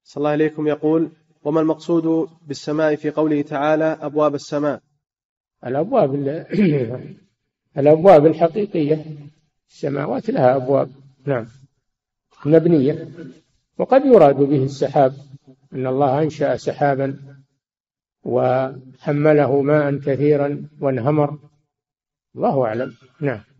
صلى الله عليكم يقول: وما المقصود بالسماء في قوله تعالى أبواب السماء؟ الأبواب الحقيقية، السماوات لها أبواب، نعم، مبنية. وقد يراد به السحاب، إن الله أنشأ سحابا وحمله ماء كثيرا وانهمر، الله أعلم. نعم.